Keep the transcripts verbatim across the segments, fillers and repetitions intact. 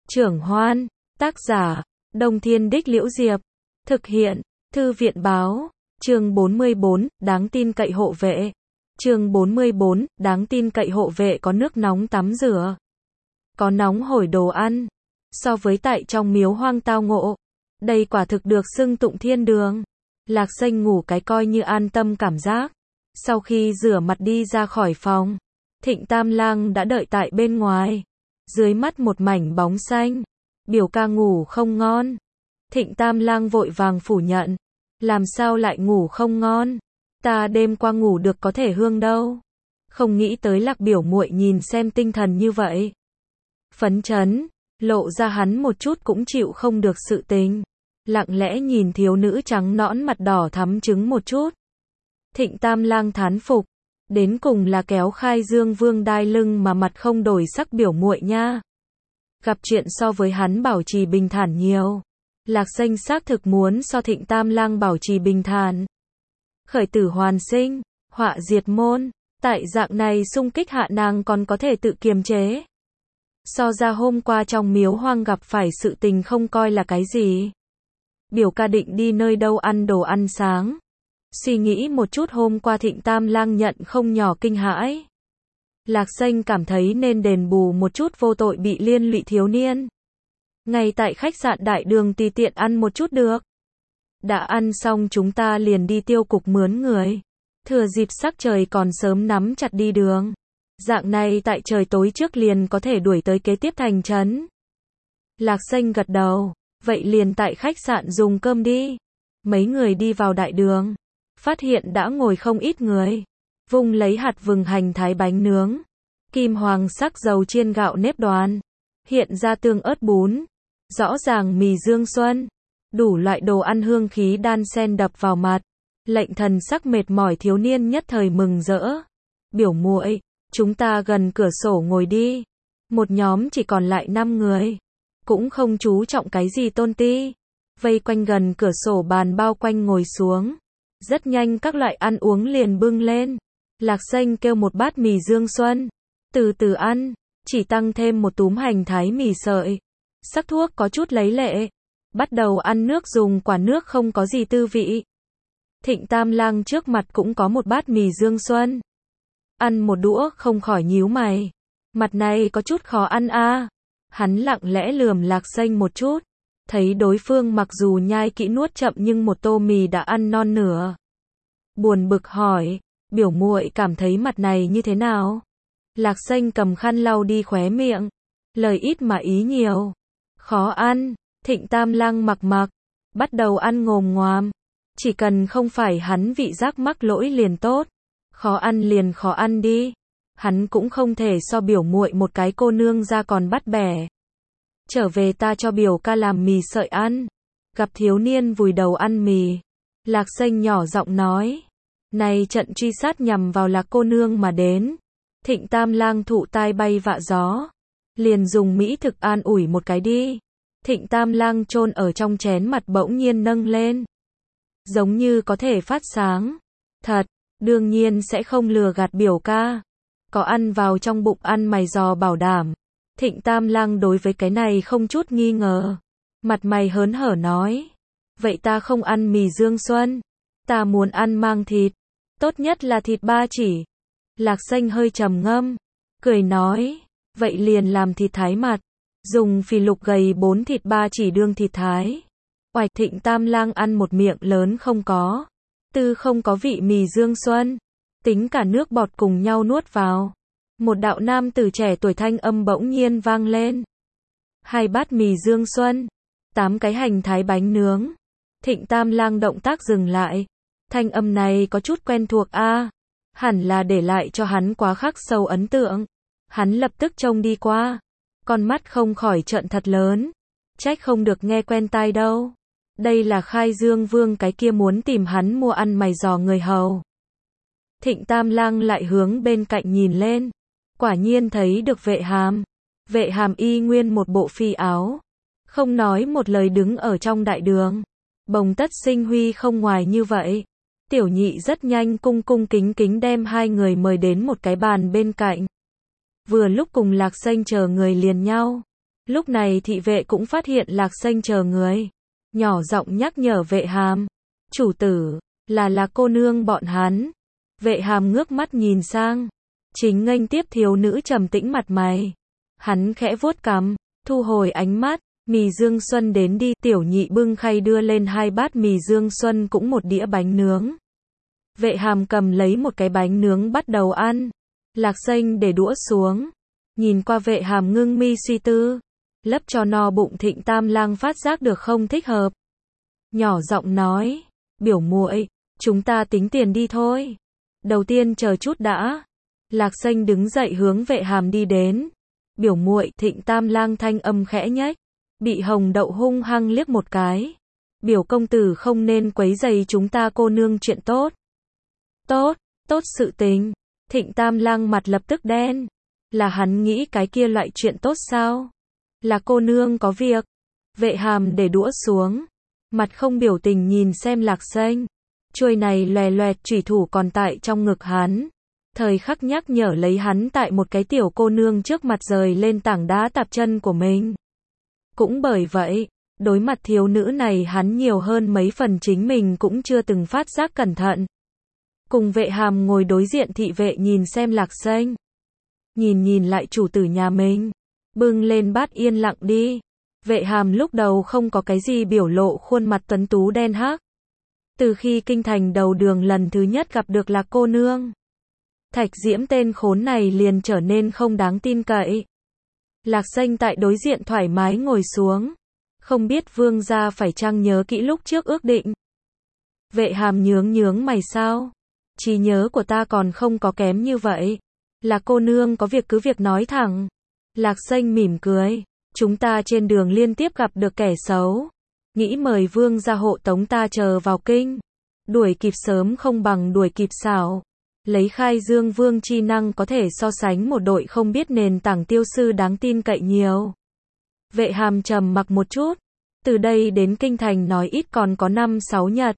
Trưởng Hoan, tác giả, Đông Thiên Đích Liễu Diệp, thực hiện, Thư viện Báo, chương bốn mươi bốn, đáng tin cậy hộ vệ. Chương bốn mươi bốn, đáng tin cậy hộ vệ có nước nóng tắm rửa, có nóng hổi đồ ăn. So với tại trong miếu hoang tao ngộ, đây quả thực được xưng tụng thiên đường. Lạc Xanh ngủ cái coi như an tâm cảm giác. Sau khi rửa mặt đi ra khỏi phòng, Thịnh Tam Lang đã đợi tại bên ngoài. Dưới mắt một mảnh bóng xanh. Biểu ca ngủ không ngon. Thịnh Tam Lang vội vàng phủ nhận. Làm sao lại ngủ không ngon? Ta đêm qua ngủ được có thể hương đâu. Không nghĩ tới Lạc biểu muội nhìn xem tinh thần như vậy. Phấn chấn, lộ ra hắn một chút cũng chịu không được sự tình. Lặng lẽ nhìn thiếu nữ trắng nõn mặt đỏ thắm trứng một chút. Thịnh Tam Lang thán phục. Đến cùng là kéo khai dương vương đai lưng mà mặt không đổi sắc biểu muội nha. Gặp chuyện so với hắn bảo trì bình thản nhiều. Lạc Xanh xác thực muốn so Thịnh Tam Lang bảo trì bình thản. Khởi tử hoàn sinh, họa diệt môn. Tại dạng này xung kích hạ nàng còn có thể tự kiềm chế. So ra hôm qua trong miếu hoang gặp phải sự tình không coi là cái gì. Biểu ca định đi nơi đâu ăn đồ ăn sáng. Suy nghĩ một chút hôm qua Thịnh Tam Lang nhận không nhỏ kinh hãi. Lạc Xanh cảm thấy nên đền bù một chút vô tội bị liên lụy thiếu niên. Ngay tại khách sạn đại đường tùy tiện ăn một chút được. Đã ăn xong chúng ta liền đi tiêu cục mướn người. Thừa dịp sắc trời còn sớm nắm chặt đi đường. Dạng này tại trời tối trước liền có thể đuổi tới kế tiếp thành trấn. Lạc Xanh gật đầu. Vậy liền tại khách sạn dùng cơm đi. Mấy người đi vào đại đường. Phát hiện đã ngồi không ít người. Vung lấy hạt vừng hành thái bánh nướng. Kim hoàng sắc dầu chiên gạo nếp đoàn. Hiện ra tương ớt bún. Rõ ràng mì dương xuân. Đủ loại đồ ăn hương khí đan xen đập vào mặt. Lệnh thần sắc mệt mỏi thiếu niên nhất thời mừng rỡ. Biểu muội, chúng ta gần cửa sổ ngồi đi. Một nhóm chỉ còn lại năm người. Cũng không chú trọng cái gì tôn ti. Vây quanh gần cửa sổ bàn bao quanh ngồi xuống. Rất nhanh các loại ăn uống liền bưng lên. Lạc Xanh kêu một bát mì dương xuân. Từ từ ăn, chỉ tăng thêm một túm hành thái mì sợi. Sắc thuốc có chút lấy lệ. Bắt đầu ăn nước dùng quả nước không có gì tư vị. Thịnh Tam Lang trước mặt cũng có một bát mì dương xuân. Ăn một đũa không khỏi nhíu mày. Mặt này có chút khó ăn a. À. Hắn lặng lẽ lườm Lạc Xanh một chút. Thấy đối phương mặc dù nhai kỹ nuốt chậm nhưng một tô mì đã ăn non nửa. Buồn bực hỏi, biểu muội cảm thấy mặt này như thế nào? Lạc Xanh cầm khăn lau đi khóe miệng. Lời ít mà ý nhiều. Khó ăn. Thịnh Tam Lang mặc mặc. Bắt đầu ăn ngồm ngoàm. Chỉ cần không phải hắn vị giác mắc lỗi liền tốt. Khó ăn liền khó ăn đi. Hắn cũng không thể so biểu muội một cái cô nương ra còn bắt bẻ. Trở về ta cho biểu ca làm mì sợi ăn. Gặp thiếu niên vùi đầu ăn mì. Lạc Xanh nhỏ giọng nói. Này trận truy sát nhằm vào Lạc cô nương mà đến. Thịnh Tam Lang thụ tai bay vạ gió. Liền dùng mỹ thực an ủi một cái đi. Thịnh Tam Lang chôn ở trong chén mặt bỗng nhiên nâng lên. Giống như có thể phát sáng. Thật, đương nhiên sẽ không lừa gạt biểu ca. Có ăn vào trong bụng ăn mày giò bảo đảm. Thịnh Tam Lang đối với cái này không chút nghi ngờ. Mặt mày hớn hở nói. Vậy ta không ăn mì dương xuân. Ta muốn ăn mang thịt. Tốt nhất là thịt ba chỉ. Lạc Xanh hơi trầm ngâm. Cười nói. Vậy liền làm thịt thái mặt. Dùng phì lục gầy bốn thịt ba chỉ đương thịt thái. Oạch Thịnh Tam Lang ăn một miệng lớn không có. Tư không có vị mì dương xuân. Tính cả nước bọt cùng nhau nuốt vào. Một đạo nam tử trẻ tuổi thanh âm bỗng nhiên vang lên. Hai bát mì dương xuân. Tám cái hành thái bánh nướng. Thịnh Tam Lang động tác dừng lại. Thanh âm này có chút quen thuộc a. À, hẳn là để lại cho hắn quá khắc sâu ấn tượng. Hắn lập tức trông đi qua. Con mắt không khỏi trợn thật lớn. Trách không được nghe quen tai đâu. Đây là Khai Dương Vương cái kia muốn tìm hắn mua ăn mày giò người hầu. Thịnh Tam Lang lại hướng bên cạnh nhìn lên. Quả nhiên thấy được Vệ Hàm. Vệ Hàm y nguyên một bộ phi áo. Không nói một lời đứng ở trong đại đường. Bồng tất sinh huy không ngoài như vậy. Tiểu nhị rất nhanh cung cung kính kính đem hai người mời đến một cái bàn bên cạnh. Vừa lúc cùng Lạc Xanh chờ người liền nhau. Lúc này thị vệ cũng phát hiện Lạc Xanh chờ người. Nhỏ giọng nhắc nhở Vệ Hàm. Chủ tử, là là cô nương bọn hắn. Vệ Hàm ngước mắt nhìn sang. Chính nghênh tiếp thiếu nữ trầm tĩnh mặt mày. Hắn khẽ vuốt cằm, thu hồi ánh mắt. Mì Dương Xuân đến đi. Tiểu nhị bưng khay đưa lên hai bát mì Dương Xuân cũng một đĩa bánh nướng. Vệ Hàm cầm lấy một cái bánh nướng bắt đầu ăn. Lạc Xanh để đũa xuống. Nhìn qua Vệ Hàm ngưng mi suy tư. Lấp cho no bụng Thịnh Tam Lang phát giác được không thích hợp. Nhỏ giọng nói. Biểu muội, chúng ta tính tiền đi thôi. Đầu tiên chờ chút đã. Lạc Xanh đứng dậy hướng Vệ Hàm đi đến. Biểu muội, Thịnh Tam Lang thanh âm khẽ nhếch. Bị Hồng Đậu hung hăng liếc một cái. Biểu công tử không nên quấy rầy chúng ta cô nương chuyện tốt. Tốt, tốt sự tình. Thịnh Tam Lang mặt lập tức đen. Là hắn nghĩ cái kia loại chuyện tốt sao? Là cô nương có việc. Vệ Hàm để đũa xuống. Mặt không biểu tình nhìn xem Lạc Xanh. Chuôi này lòe loẹt chủy thủ còn tại trong ngực hắn. Thời khắc nhắc nhở lấy hắn tại một cái tiểu cô nương trước mặt rời lên tảng đá tạp chân của mình. Cũng bởi vậy, đối mặt thiếu nữ này hắn nhiều hơn mấy phần chính mình cũng chưa từng phát giác cẩn thận. Cùng Vệ Hàm ngồi đối diện thị vệ nhìn xem Lạc Xanh. Nhìn nhìn lại chủ tử nhà mình. Bưng lên bát yên lặng đi. Vệ Hàm lúc đầu không có cái gì biểu lộ khuôn mặt tuấn tú đen hắc. Từ khi kinh thành đầu đường lần thứ nhất gặp được Lạc cô nương. Thạch Diễm tên khốn này liền trở nên không đáng tin cậy. Lạc Xanh tại đối diện thoải mái ngồi xuống. Không biết vương gia phải chăng nhớ kỹ lúc trước ước định. Vệ Hàm nhướng nhướng mày sao? Trí nhớ của ta còn không có kém như vậy. Là cô nương có việc cứ việc nói thẳng. Lạc Xanh mỉm cười. Chúng ta trên đường liên tiếp gặp được kẻ xấu. Nghĩ mời vương gia hộ tống ta chờ vào kinh. Đuổi kịp sớm không bằng đuổi kịp xảo. Lấy khai dương vương chi năng có thể so sánh một đội không biết nền tảng tiêu sư đáng tin cậy nhiều. Vệ Hàm trầm mặc một chút. Từ đây đến kinh thành nói ít còn có năm sáu nhật.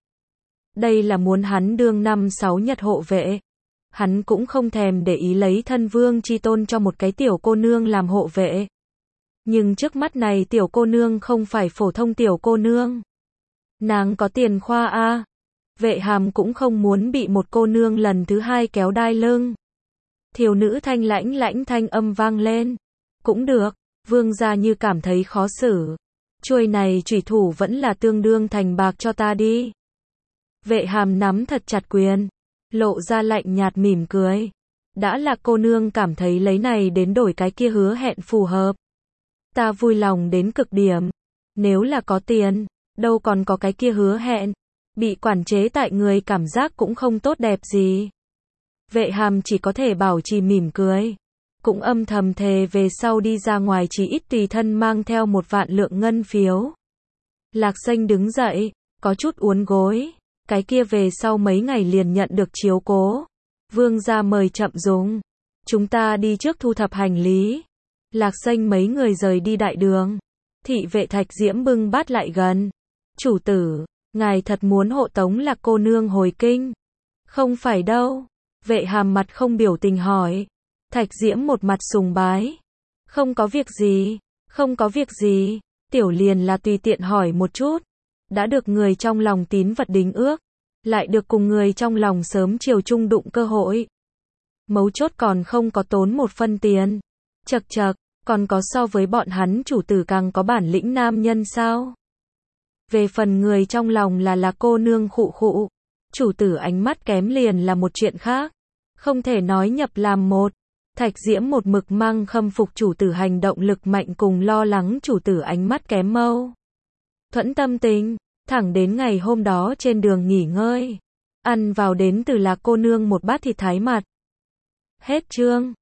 Đây là muốn hắn đương năm sáu nhật hộ vệ. Hắn cũng không thèm để ý lấy thân vương chi tôn cho một cái tiểu cô nương làm hộ vệ. Nhưng trước mắt này tiểu cô nương không phải phổ thông tiểu cô nương. Nàng có tiền khoa a. Vệ Hàm cũng không muốn bị một cô nương lần thứ hai kéo đai lưng. Thiếu nữ thanh lãnh lãnh thanh âm vang lên. Cũng được, vương gia như cảm thấy khó xử. Chuôi này chủy thủ vẫn là tương đương thành bạc cho ta đi. Vệ Hàm nắm thật chặt quyền. Lộ ra lạnh nhạt mỉm cười. Đã là cô nương cảm thấy lấy này đến đổi cái kia hứa hẹn phù hợp. Ta vui lòng đến cực điểm. Nếu là có tiền, đâu còn có cái kia hứa hẹn. Bị quản chế tại người cảm giác cũng không tốt đẹp gì. Vệ Hàm chỉ có thể bảo trì mỉm cười. Cũng âm thầm thề về sau đi ra ngoài chỉ ít tùy thân mang theo một vạn lượng ngân phiếu. Lạc Xanh đứng dậy, có chút uốn gối. Cái kia về sau mấy ngày liền nhận được chiếu cố. Vương gia mời chậm dùng. Chúng ta đi trước thu thập hành lý. Lạc Xanh mấy người rời đi đại đường. Thị vệ Thạch Diễm bưng bát lại gần. Chủ tử, ngài thật muốn hộ tống Lạc cô nương hồi kinh? Không phải đâu. Vệ Hàm mặt không biểu tình hỏi. Thạch Diễm một mặt sùng bái. Không có việc gì, không có việc gì. Tiểu liền là tùy tiện hỏi một chút. Đã được người trong lòng tín vật đính ước. Lại được cùng người trong lòng sớm chiều chung đụng cơ hội. Mấu chốt còn không có tốn một phân tiền. Chật chật, còn có so với bọn hắn chủ tử càng có bản lĩnh nam nhân sao? Về phần người trong lòng là là cô nương khụ khụ. Chủ tử ánh mắt kém liền là một chuyện khác. Không thể nói nhập làm một. Thạch Diễm một mực mang khâm phục chủ tử hành động lực mạnh cùng lo lắng chủ tử ánh mắt kém mâu thuẫn tâm tình. Thẳng đến ngày hôm đó trên đường nghỉ ngơi. Ăn vào đến từ là cô nương một bát thịt thái mặt. Hết chương.